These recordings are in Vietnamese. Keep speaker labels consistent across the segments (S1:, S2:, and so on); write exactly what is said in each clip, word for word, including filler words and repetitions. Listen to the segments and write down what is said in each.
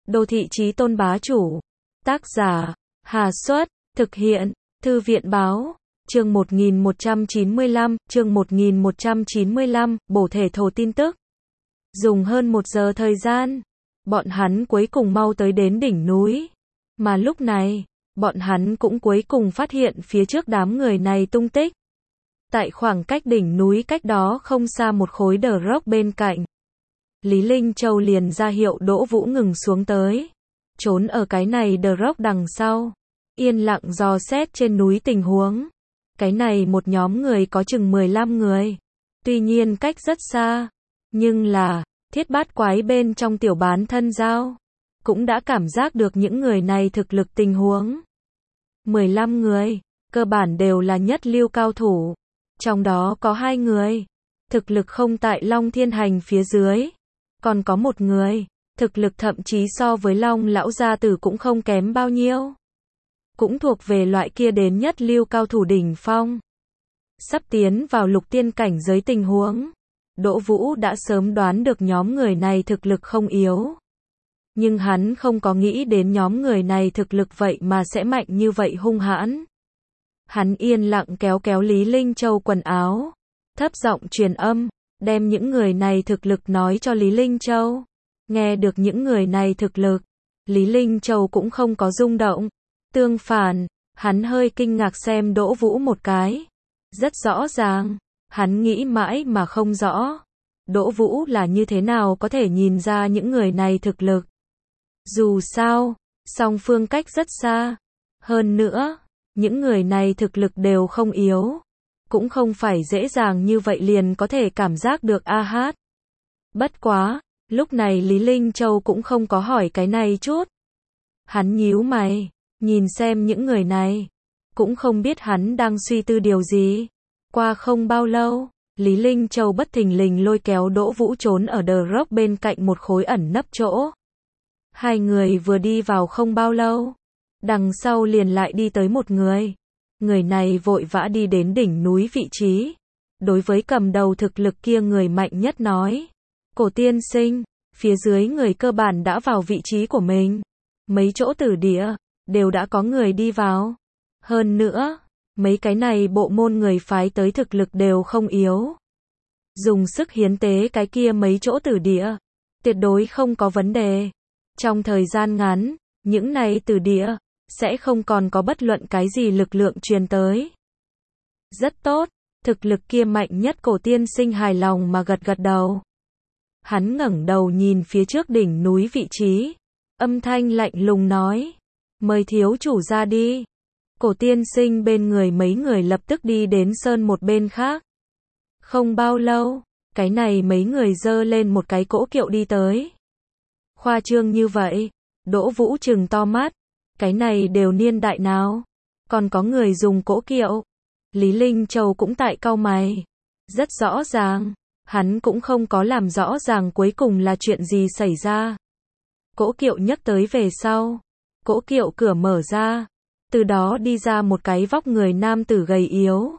S1: Đô thị chí tôn bá chủ. Tác giả, Hà Xuất, thực hiện, Thư viện Báo. Chương một nghìn một trăm chín mươi lăm, chương một nghìn một trăm chín mươi lăm, bổ thể thổ tin tức. Dùng hơn một giờ thời gian, bọn hắn cuối cùng mau tới đến đỉnh núi. Mà lúc này, bọn hắn cũng cuối cùng phát hiện phía trước đám người này tung tích. Tại khoảng cách đỉnh núi cách đó không xa một khối đờ rốc bên cạnh. Lý Linh Châu liền ra hiệu Đỗ Vũ ngừng xuống tới. Trốn ở cái này đờ rốc đằng sau. Yên lặng dò xét trên núi tình huống. Cái này một nhóm người có chừng mười lăm người. Tuy nhiên cách rất xa. Nhưng là, thiết bát quái bên trong tiểu bán thân giao. Cũng đã cảm giác được những người này thực lực tình huống. mười lăm người, cơ bản đều là nhất lưu cao thủ. Trong đó có hai người, thực lực không tại Long Thiên Hành phía dưới. Còn có một người, thực lực thậm chí so với Long lão gia tử cũng không kém bao nhiêu. Cũng thuộc về loại kia đến nhất lưu cao thủ đỉnh phong. Sắp tiến vào lục tiên cảnh giới tình huống. Đỗ Vũ đã sớm đoán được nhóm người này thực lực không yếu. Nhưng hắn không có nghĩ đến nhóm người này thực lực vậy mà sẽ mạnh như vậy hung hãn. Hắn yên lặng kéo kéo Lý Linh Châu quần áo. Thấp giọng truyền âm, đem những người này thực lực nói cho Lý Linh Châu. Nghe được những người này thực lực, Lý Linh Châu cũng không có rung động. Tương phản, hắn hơi kinh ngạc xem Đỗ Vũ một cái. Rất rõ ràng, hắn nghĩ mãi mà không rõ. Đỗ Vũ là như thế nào có thể nhìn ra những người này thực lực. Dù sao, song phương cách rất xa. Hơn nữa, những người này thực lực đều không yếu. Cũng không phải dễ dàng như vậy liền có thể cảm giác được a hát. Bất quá, lúc này Lý Linh Châu cũng không có hỏi cái này chút. Hắn nhíu mày, nhìn xem những người này. Cũng không biết hắn đang suy tư điều gì. Qua không bao lâu, Lý Linh Châu bất thình lình lôi kéo Đỗ Vũ trốn ở đờ rốc bên cạnh một khối ẩn nấp chỗ. Hai người vừa đi vào không bao lâu. Đằng sau liền lại đi tới một người. Người này vội vã đi đến đỉnh núi vị trí. Đối với cầm đầu thực lực kia người mạnh nhất nói. Cổ tiên sinh, phía dưới người cơ bản đã vào vị trí của mình. Mấy chỗ tử địa, đều đã có người đi vào. Hơn nữa, mấy cái này bộ môn người phái tới thực lực đều không yếu. Dùng sức hiến tế cái kia mấy chỗ tử địa, tuyệt đối không có vấn đề. Trong thời gian ngắn, những này tử địa sẽ không còn có bất luận cái gì lực lượng truyền tới. Rất tốt, thực lực kia mạnh nhất cổ tiên sinh hài lòng mà gật gật đầu. Hắn ngẩng đầu nhìn phía trước đỉnh núi vị trí, âm thanh lạnh lùng nói, mời thiếu chủ ra đi. Cổ tiên sinh bên người mấy người lập tức đi đến sơn một bên khác. Không bao lâu, cái này mấy người dơ lên một cái cỗ kiệu đi tới. Khoa trương như vậy, Đỗ Vũ trừng to mắt. Cái này đều niên đại nào? Còn có người dùng cỗ kiệu. Lý Linh Châu cũng tại cau mày. Rất rõ ràng, hắn cũng không có làm rõ ràng cuối cùng là chuyện gì xảy ra. Cỗ kiệu nhấc tới về sau. Cỗ kiệu cửa mở ra. Từ đó đi ra một cái vóc người nam tử gầy yếu.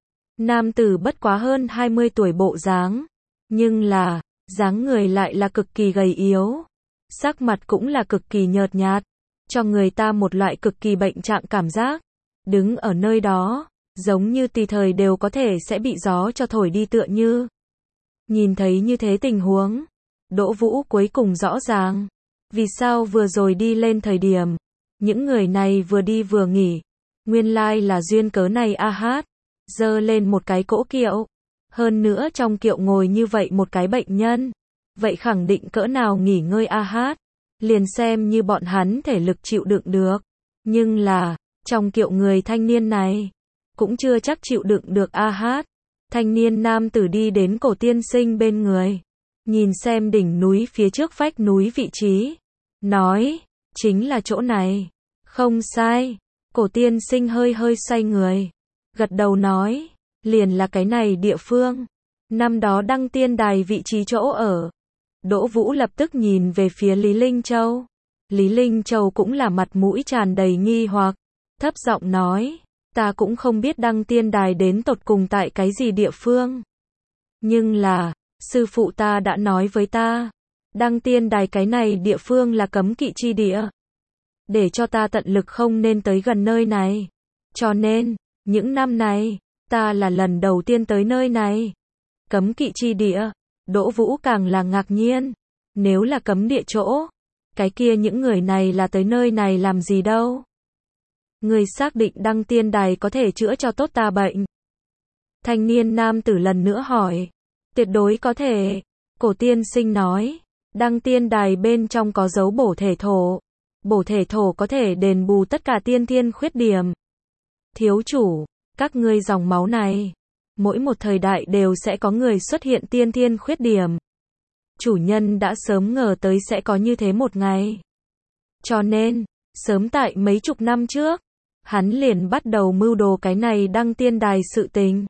S1: Nam tử bất quá hơn hai mươi tuổi bộ dáng. Nhưng là, dáng người lại là cực kỳ gầy yếu. Sắc mặt cũng là cực kỳ nhợt nhạt. Cho người ta một loại cực kỳ bệnh trạng cảm giác. Đứng ở nơi đó, giống như tùy thời đều có thể sẽ bị gió cho thổi đi tựa như. Nhìn thấy như thế tình huống, Đỗ Vũ cuối cùng rõ ràng. Vì sao vừa rồi đi lên thời điểm, những người này vừa đi vừa nghỉ. Nguyên lai là duyên cớ này a hát. Dơ lên một cái cỗ kiệu. Hơn nữa trong kiệu ngồi như vậy một cái bệnh nhân. Vậy khẳng định cỡ nào nghỉ ngơi a hát. Liền xem như bọn hắn thể lực chịu đựng được. Nhưng là, trong kiệu người thanh niên này, cũng chưa chắc chịu đựng được a hát. Thanh niên nam tử đi đến cổ tiên sinh bên người. Nhìn xem đỉnh núi phía trước vách núi vị trí. Nói, chính là chỗ này. Không sai. Cổ tiên sinh hơi hơi xoay người. Gật đầu nói, liền là cái này địa phương. Năm đó đăng tiên đài vị trí chỗ ở. Đỗ Vũ lập tức nhìn về phía Lý Linh Châu. Lý Linh Châu cũng là mặt mũi tràn đầy nghi hoặc. Thấp giọng nói, ta cũng không biết đăng tiên đài đến tột cùng tại cái gì địa phương. Nhưng là, sư phụ ta đã nói với ta, Đăng tiên đài cái này địa phương là cấm kỵ chi địa. Để cho ta tận lực không nên tới gần nơi này. Cho nên, những năm này, ta là lần đầu tiên tới nơi này. Cấm kỵ chi địa, Đỗ Vũ càng là ngạc nhiên. Nếu là cấm địa chỗ, cái kia những người này là tới nơi này làm gì đâu? Người xác định đăng tiên đài có thể chữa cho tốt ta bệnh? Thanh niên nam tử lần nữa hỏi. Tuyệt đối có thể. Cổ tiên sinh nói. Đăng tiên đài bên trong có dấu bổ thể thổ. Bổ thể thổ có thể đền bù tất cả tiên thiên khuyết điểm. Thiếu chủ, các ngươi dòng máu này, mỗi một thời đại đều sẽ có người xuất hiện tiên thiên khuyết điểm. Chủ nhân đã sớm ngờ tới sẽ có như thế một ngày. Cho nên, sớm tại mấy chục năm trước, hắn liền bắt đầu mưu đồ cái này đăng tiên đài sự tình.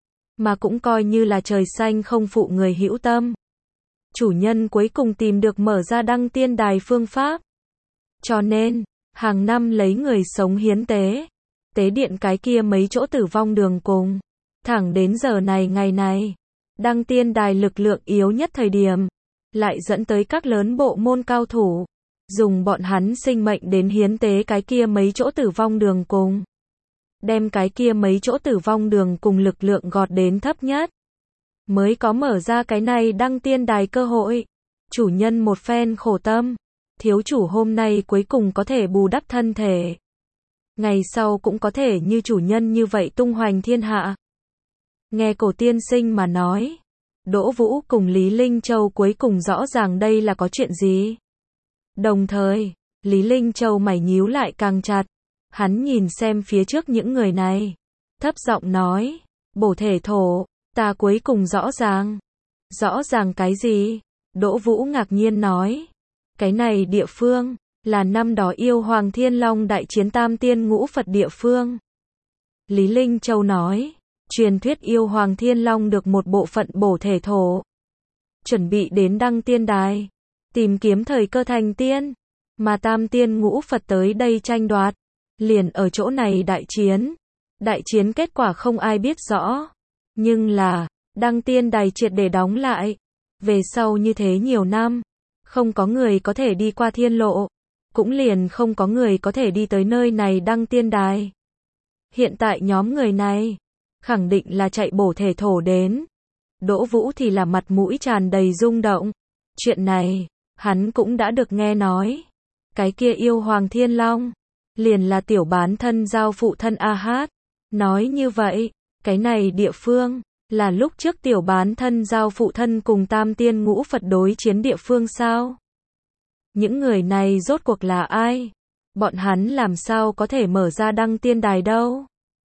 S1: Mà cũng coi như là trời xanh không phụ người hữu tâm. Chủ nhân cuối cùng tìm được mở ra đăng tiên đài phương pháp. Cho nên, hàng năm lấy người sống hiến tế. Tế điện cái kia mấy chỗ tử vong đường cùng. Thẳng đến giờ này ngày này, đăng tiên đài lực lượng yếu nhất thời điểm, lại dẫn tới các lớn bộ môn cao thủ, dùng bọn hắn sinh mệnh đến hiến tế cái kia mấy chỗ tử vong đường cùng. Đem cái kia mấy chỗ tử vong đường cùng lực lượng gọt đến thấp nhất. Mới có mở ra cái này đăng tiên đài cơ hội. Chủ nhân một phen khổ tâm. Thiếu chủ hôm nay cuối cùng có thể bù đắp thân thể. Ngày sau cũng có thể như chủ nhân như vậy tung hoành thiên hạ. Nghe cổ tiên sinh mà nói. Đỗ Vũ cùng Lý Linh Châu cuối cùng rõ ràng đây là có chuyện gì. Đồng thời, Lý Linh Châu mày nhíu lại càng chặt. Hắn nhìn xem phía trước những người này. Thấp giọng nói. Bổ thể thổ, ta cuối cùng rõ ràng. Rõ ràng cái gì? Đỗ Vũ ngạc nhiên nói. Cái này địa phương, là năm đó yêu Hoàng Thiên Long đại chiến tam tiên ngũ Phật địa phương. Lý Linh Châu nói. Truyền thuyết yêu Hoàng Thiên Long được một bộ phận bổ thể thổ. Chuẩn bị đến đăng tiên đài. Tìm kiếm thời cơ thành tiên. Mà tam tiên ngũ Phật tới đây tranh đoạt. Liền ở chỗ này đại chiến. Đại chiến kết quả không ai biết rõ. Nhưng là, đăng tiên đài triệt để đóng lại. Về sau như thế nhiều năm. Không có người có thể đi qua thiên lộ. Cũng liền không có người có thể đi tới nơi này đăng tiên đài. Hiện tại nhóm người này. Khẳng định là chạy bổ thể thổ đến. Đỗ Vũ thì là mặt mũi tràn đầy rung động. Chuyện này, hắn cũng đã được nghe nói. Cái kia yêu Hoàng Thiên Long. Liền là tiểu bán thân giao phụ thân A Hát. Nói như vậy, cái này địa phương, là lúc trước tiểu bán thân giao phụ thân cùng tam tiên ngũ Phật đối chiến địa phương sao? Những người này rốt cuộc là ai? Bọn hắn làm sao có thể mở ra đăng tiên đài đâu?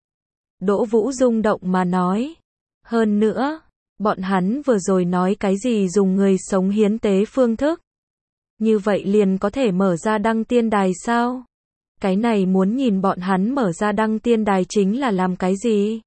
S1: Đỗ Vũ rung động mà nói. Hơn nữa, bọn hắn vừa rồi nói cái gì dùng người sống hiến tế phương thức? Như vậy liền có thể mở ra đăng tiên đài sao? Cái này muốn nhìn bọn hắn mở ra đăng tiên đài chính là làm cái gì?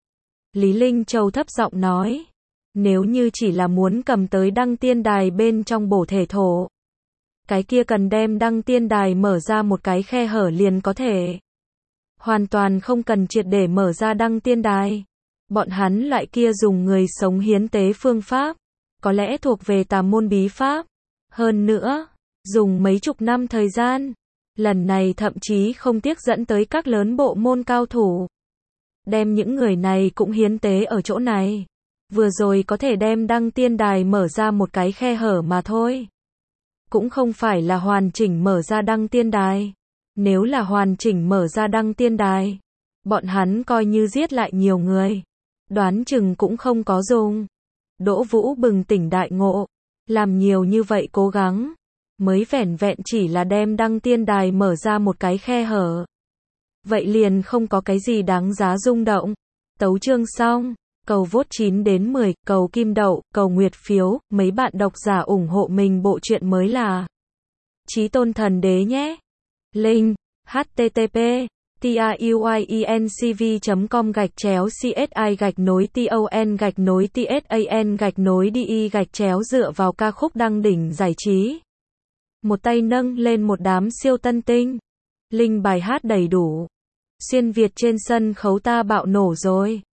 S1: Lý Linh Châu thấp giọng nói. Nếu như chỉ là muốn cầm tới đăng tiên đài bên trong bổ thể thổ. Cái kia cần đem đăng tiên đài mở ra một cái khe hở liền có thể. Hoàn toàn không cần triệt để mở ra đăng tiên đài. Bọn hắn lại kia dùng người sống hiến tế phương pháp. Có lẽ thuộc về tà môn bí pháp. Hơn nữa, dùng mấy chục năm thời gian. Lần này thậm chí không tiếc dẫn tới các lớn bộ môn cao thủ. Đem những người này cũng hiến tế ở chỗ này. Vừa rồi có thể đem đăng tiên đài mở ra một cái khe hở mà thôi. Cũng không phải là hoàn chỉnh mở ra đăng tiên đài. Nếu là hoàn chỉnh mở ra đăng tiên đài, bọn hắn coi như giết lại nhiều người. Đoán chừng cũng không có dùng. Đỗ Vũ bừng tỉnh đại ngộ. Làm nhiều như vậy cố gắng. Mới vẻn vẹn chỉ là đem đăng tiên đài mở ra một cái khe hở. Vậy liền không có cái gì đáng giá rung động. Tấu chương xong. Cầu vote chín đến mười, cầu kim đậu, cầu nguyệt phiếu. Mấy bạn độc giả ủng hộ mình bộ truyện mới là Chí Tôn Thần Đế nhé. Link http truyencv com gạch chéo csi gạch nối ton gạch nối tsan gạch nối đi gạch chéo dựa vào ca khúc đăng đỉnh giải trí. Một tay nâng lên một đám siêu tân tinh. Link bài hát đầy đủ. Xuyên Việt trên sân khấu ta bạo nổ rồi.